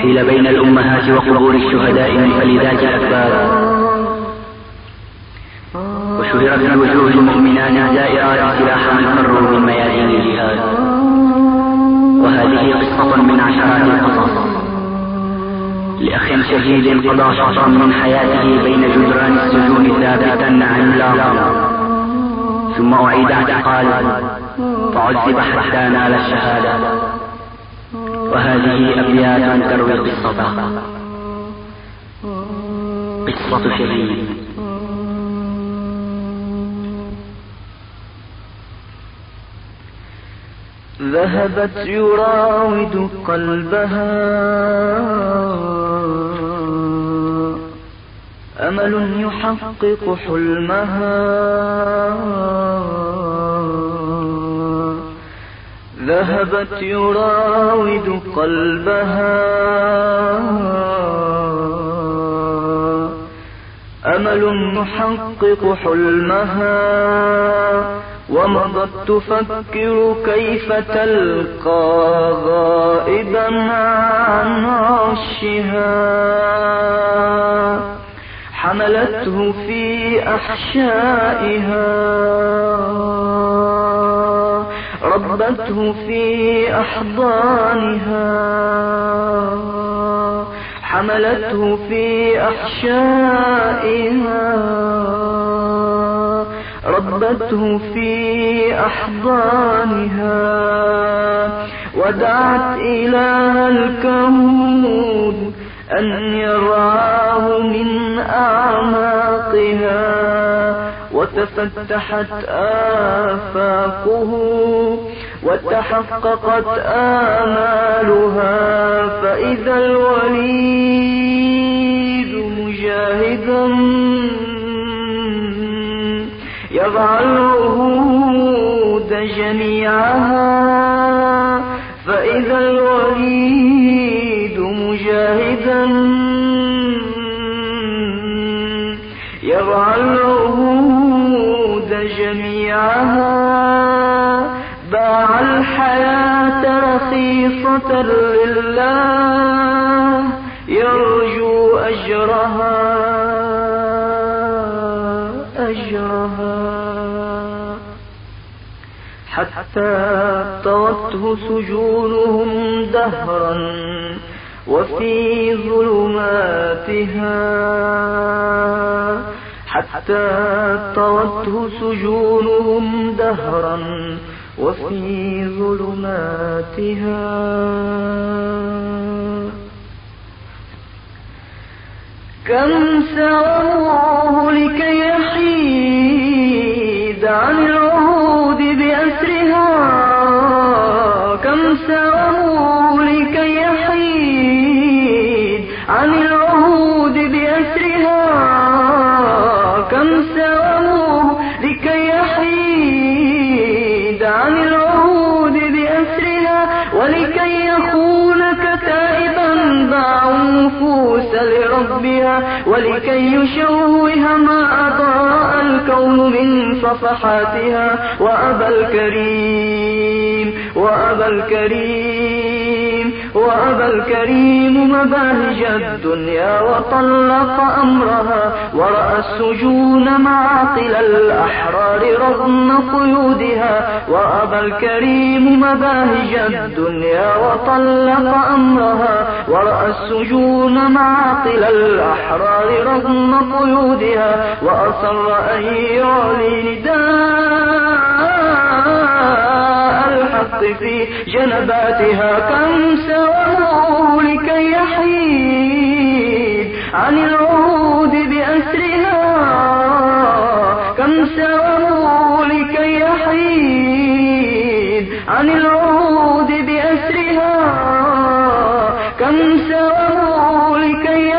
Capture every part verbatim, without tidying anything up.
قتل بين الأمهات وقبور الشهداء من فلذات الأكبار. وشهرت في وجوه المؤمنات الزائرات سلاحا فروا من ميادين الجهاد. وهذه قصة من عشرات القصص لأخ شهيد قضى شطرا من حياته بين جدران السجون ثابتا عن اللاقى، ثم أعيد اعتقال فعذب حتى نال الشهادة. وهذه أبيات تروي قصته، قصة شهيد. ذهبت يراود قلبها أمل يحقق حلمها، ذهبت يراود قلبها أمل يحقق حلمها، ومضت تفكر كيف تلقى غائبا عن عشها. حملته في أحشائها، ربته في أحضانها، حملته في أحشائها، ربته في أحضانها، ودعت إله الكون أن يرعاه من أعماقها، وتفتحت آفاقه وتحققت آمالها، فإذا الوليد مجاهدا يضع العهود جميعها، فإذا الوليد مجاهدا يضع العهود جميعها، باع الحياة رخيصة لله يرجو أجرها أجرها، حتى طوته سجونهم دهرا وفي ظلماتها، حتى طوته سجونهم دهرا وفي ظلماتها. كم سعوه لكي يحيد عن العهود بأسرها، كم سعوه لكي يحيد عن العهود بأسرها، كم سعوه لكي يحيد عن العهود بأسرها، ولكي يخون كتائبا باعوا النفوس لربها، ولكي يشوه ما أضاء الكون من صفحاتها. وأبى الكريم وأبى الكريم وأبى الكريم مباهج الدنيا وطلق أمرها، ورأى السجون معاقل الأحرار رغم قيودها. وأبى الكريم مباهج الدنيا وطلق أمرها، ورأى السجون معاقل الأحرار رغم قيودها، وأصر أن يعلي نداء الحق في جنباتها. كم سووا لكي يحيد عن العهود بأسرها، كم سووا لكي يحيد عن العهود بأسرها، كم سووا لكي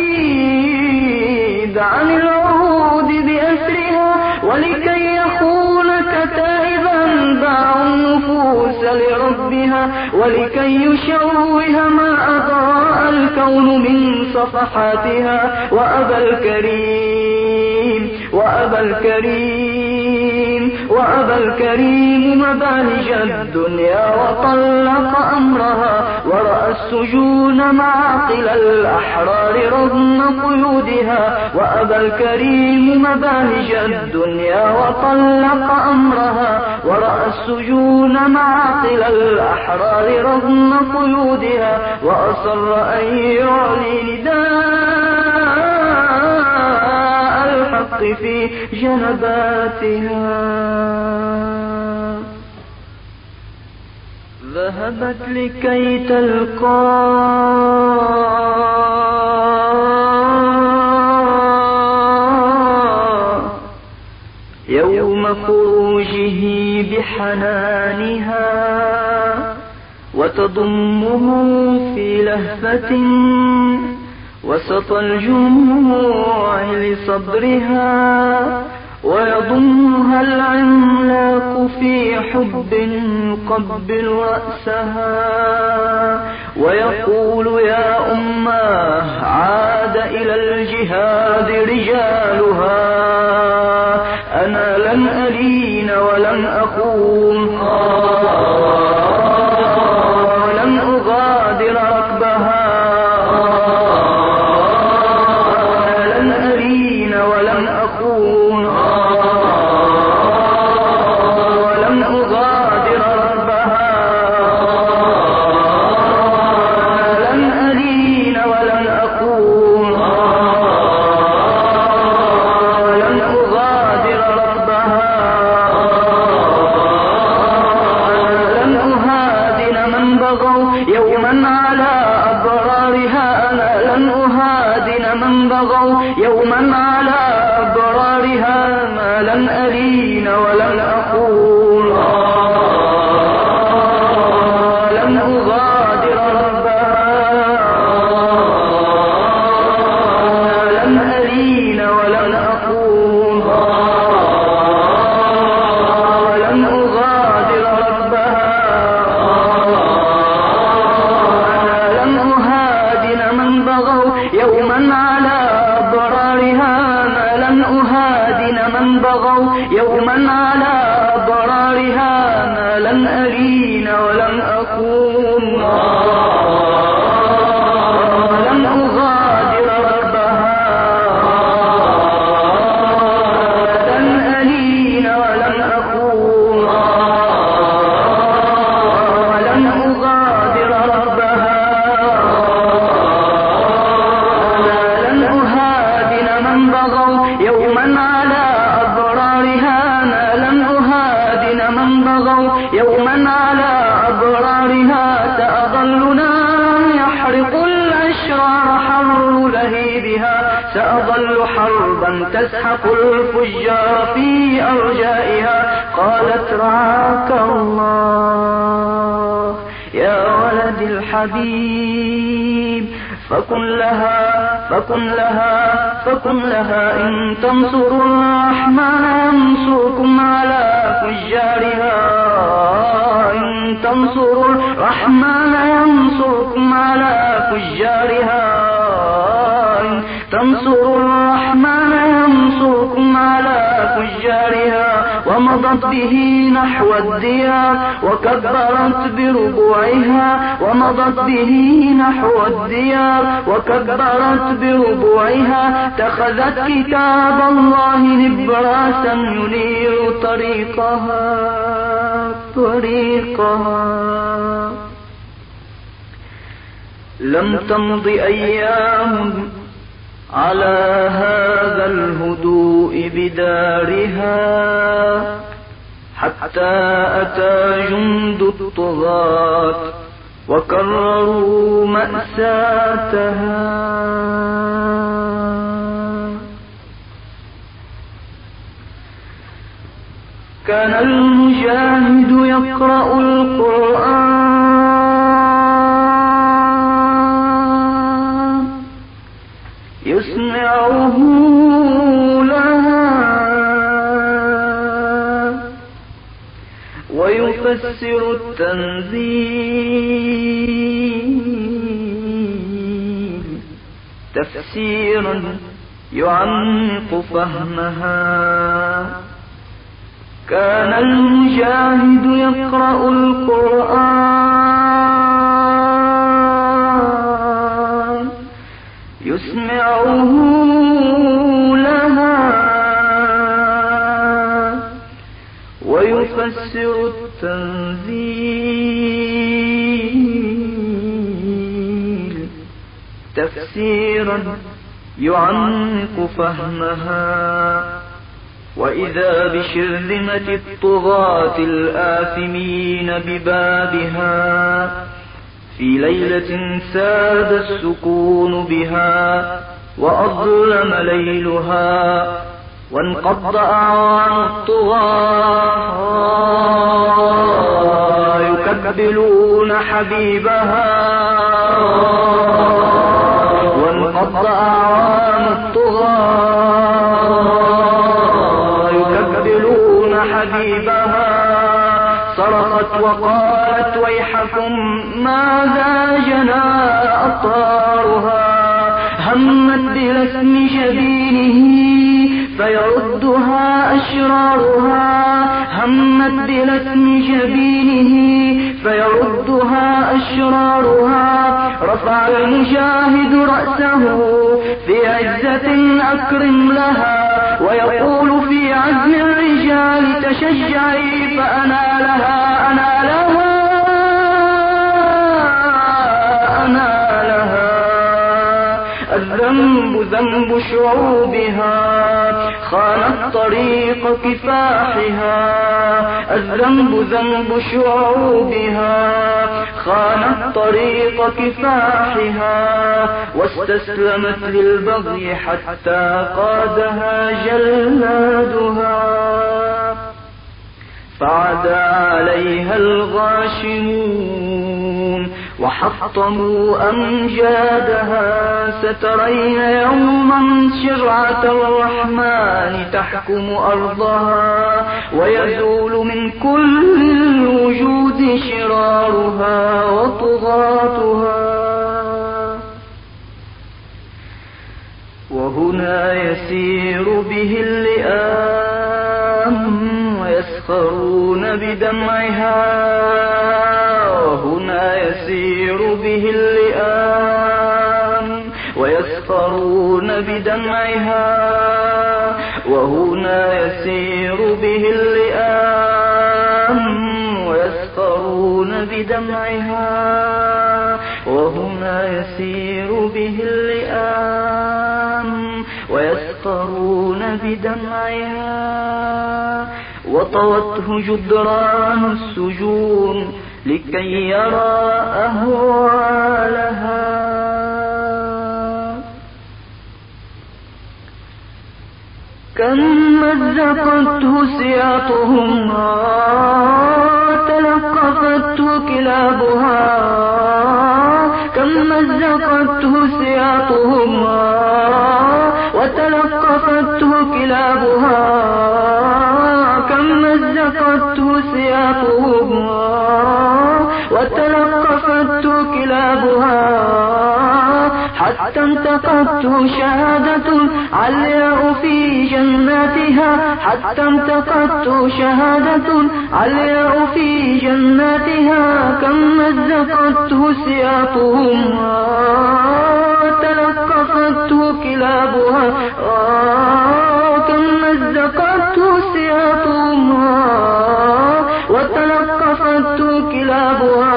يحيد عن العهود بأسرها، ولكي يخون كتائبا باعوا النفوس لربها، ولكي يشوه ما أضاء الكون من صفحاتها. وأبى الكريم وأبى الكريم وأبى الكريم مبالج الدنيا وطلق أمرها، ورأى السجون معاقل الأحرار رغم قيودها. وأبى الكريم مبالج الدنيا وطلق أمرها، ورأى السجون معاقل الأحرار رغم قيودها. وأصر أن يعلي نداء الحق في جنباتها. ذهبت لكي تلقى يوم خروجه بحنانها، وتضمه في لهفة وسط الجموع لصبرها، ويضمها العملاق في حب قبل رأسها، ويقول يا أماه عاد إلى الجهاد رجالها، أنا لن ألين ولن أخون، لن أغادر ركبها، لن ألين ولن أخون، لن أغادر ركبها، لن ألين ولن أخون، لن أغادر ركبها، لن أهادن من بغوا يوما على أبرارها، أنا لن أهادن من بغوا يوما على أبرارها، ما لن ألين ولن أخون، لن أغادر ربها، لن ألين ولن أخون، لن أغادر ربها، لن أهادن من بغوا يوما على أبرارها، لن أهادن من بغوا يوما على أبرارها، ما لن ألين ولن أخون، لن أغادر ربها، لن ألين ولن أخون، لن أغادر ربها، لن أهادن من بغوا يوما على أبرارها، لن أهادن من بغوا يوما على أبرارها، سأظلنا يحرق الأشرار حر لهيبها، سأظل حربا تسحق الفجار في أرجائها. قالت رعاك الله يا ولد الحبيب، فكن لها فكن لها فكن لها، إن تنصروا الرحمن ينصركم على فجارها، إن تنصروا الرحمن ينصركم على فجارها، إن تنصروا الرحمن ينصركم على فجارها. ومضت به نحو الديار وكبرت بربوعها، ومضت به نحو الديار وكبرت بربوعها، اتخذت كتاب الله نبراسا ينير طريقها طريقها. لم تمض أيام على هذا الهدوء بدارها، حتى أتى جند الطغاة وكرروا مأساتها. كان المجاهد يقرأ القرآن يسمعه لها ويفسر التنزيل تفسيرا يعمق فهمها. كان المجاهد يقرأ القرآن يسمعه لها ويفسر التنزيل تفسيرا يعمق فهمها. وإذا بشرذمة الطغاة الآثمين ببابها في ليلة ساد السكون بها وأظلم ليلها وانقض أعوان الطغاة يكبلون حبيبها وانقض أعوان الطغاة حبيبها صرخت وقالت ويحكم ماذا جنى أطارها همت بلا اسم جبينه فيردها أشرارها همت بلا اسم جبينه فيردها أشرارها. رفع المجاهد رأسه في عزة أكرم لها ويقول في عزم الرجال تشجعي فأنا لها أنا لها أنا لها. الذنب ذنب شعوبها خانت طريق كفاحها الذنب ذنب شعوبها خانت طريق كفاحها واستسلمت للبغي حتى قادها جلادها. فعدا عليها الغاشمون وحطموا أمجادها. سترين يوما شرعة الرحمن تحكم أرضها ويزول من كل الوجود شرارها وطغاتها. وهنا يسير به اللئام ويسخرون بدمعها وهنا يسير به اللئام ويسخرون بدمعها وهنا يسير به اللئام ويسخرون بدمعها وهنا يسير به اللئام ويسخرون بدمعها. وطوته جدران السجون لكي يرى أهوالها. كم مزقته سياطهم تلقفته كلابها كم مزقته سياطهم وتلقفته كلابها كم مزقته سياطهم وتلقفته كلابها حتى انتقدت شهادة علياء في جناتها حتى انتقدت شهادة علياء في جناتها. كم مزقته سياطهم وتلقفته كلابها كم مزقته سياطهم وتلقفته كلابها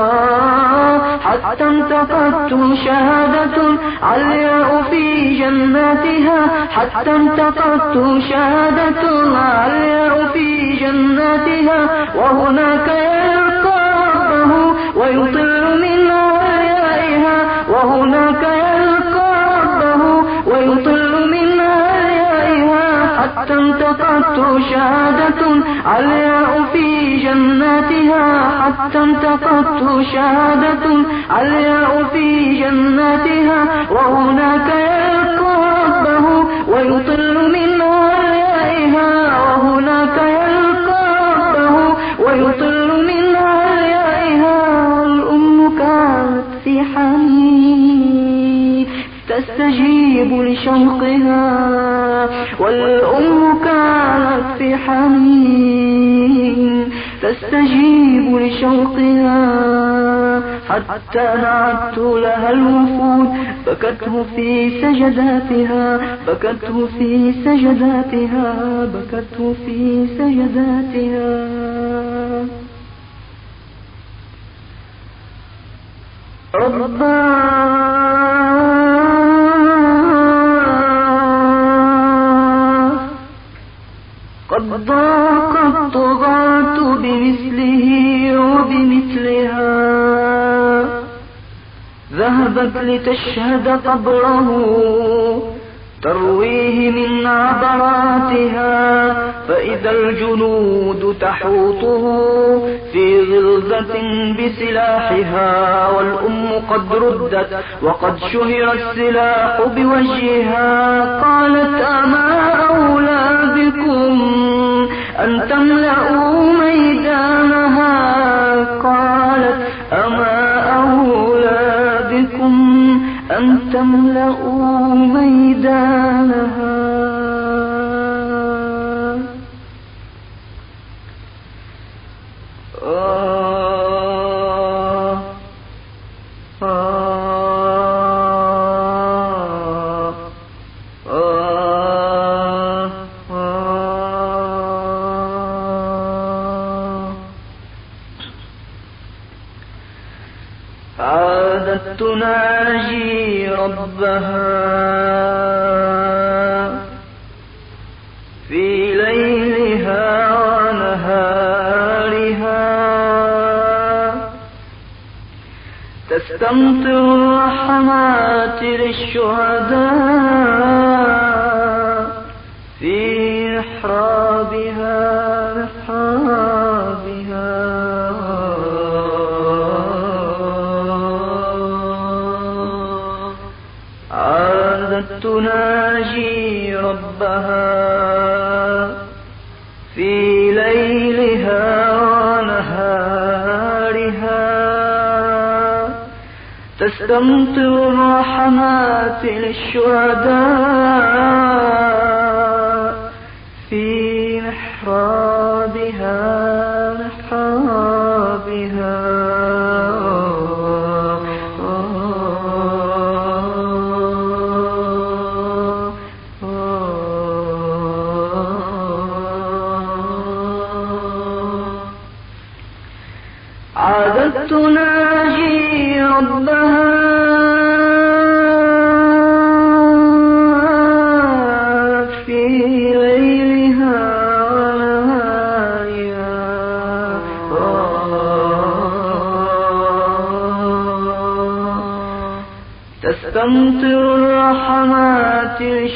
حتى انتقدت شهادة علياء في جناتها حتى انتقدت شهادة علياء في جناتها. وهناك يلقى ربه ويطل من عليائها وهناك يلقى ربه ويطل من عليائها حتى انتقدت شهادة علياء في جناتها حتى انتقدت شهادة علياء في جناتها. وهناك يلقى ربه ويطل من عليائها وهناك يلقى ربه ويطل من عليائها. الأم كانت في حنين تستجيب لشوقها، والأم كانت في حنين تستجيب لشوقها، حتى نعت لها الوفود بكته في سجداتها، بكته في سجداتها، بكته في سجداتها. رباه قد ضاقت طغاة بمثله وبمثلها، ذهبت لتشهد قبره ترويه من عبراتها، فإذا الجنود تحوطه في غلظة بسلاحها، والأم قد ردت وقد شهر السلاح بوجهها. قالت أما أولى بكم أن تملأوا ميدانها، قالت أما أولى بكم أن تملأوا ميدانها. آه آه آه آه عادت تناجي ربها في ليلها ونهارها، تستمطر الرحمات للشهداء في محرابها، محرابها. تناجي ربها في ليلها ونهارها، تستمطر الرحمات للشهداء في محرابها، محرابها. عادت تناجي ربها في ليلها ونهارها، تستمطر الرحمات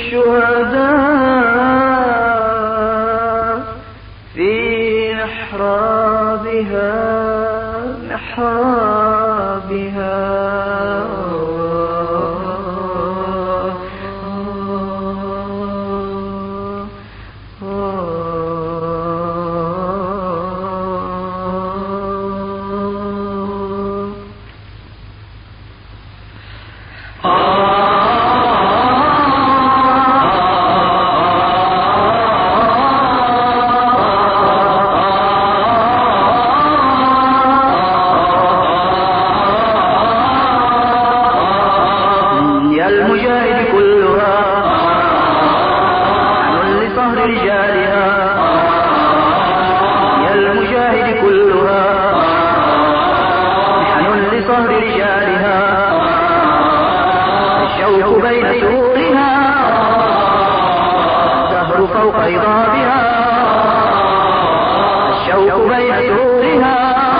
للشهداء في محرابها، محرابها. المجاهد كلها عن لصهر رجالها، يا المجاهد كلها محن لصهر رجالها، الشوك بين سورها، الدهر فوق إضابها، الشوك بين سورها،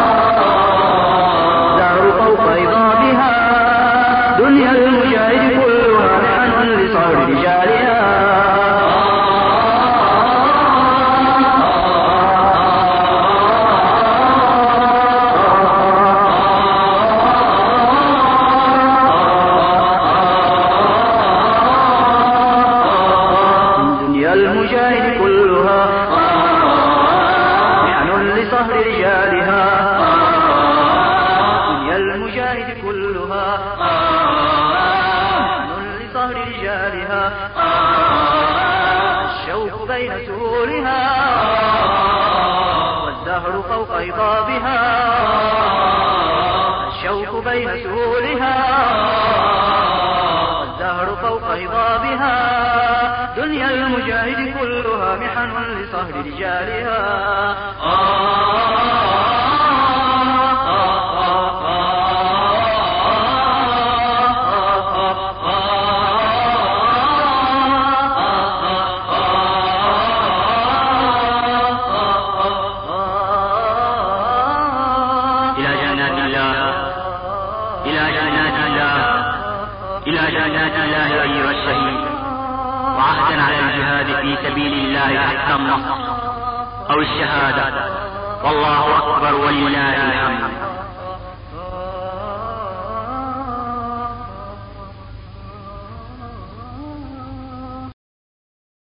الدهر فوق إضابها. دنيا المجاهد كلها محن لصهر رجالها، دنيا المجاهد كلها محن لصهر رجالها، دنيا المجاهد كلها لصهر رجالها، الشوق بين سهولها والزهر فوق إضابها. الشوق بين سهولها والزهر فوق إضابها. دنيا المجاهد كلها محن لصهر رجالها. إلى جنات الله أيها الشهيد، وعهدا على الجهاد في سبيل الله تحت النصر أو الشهادة. والله أكبر ولله الحمد.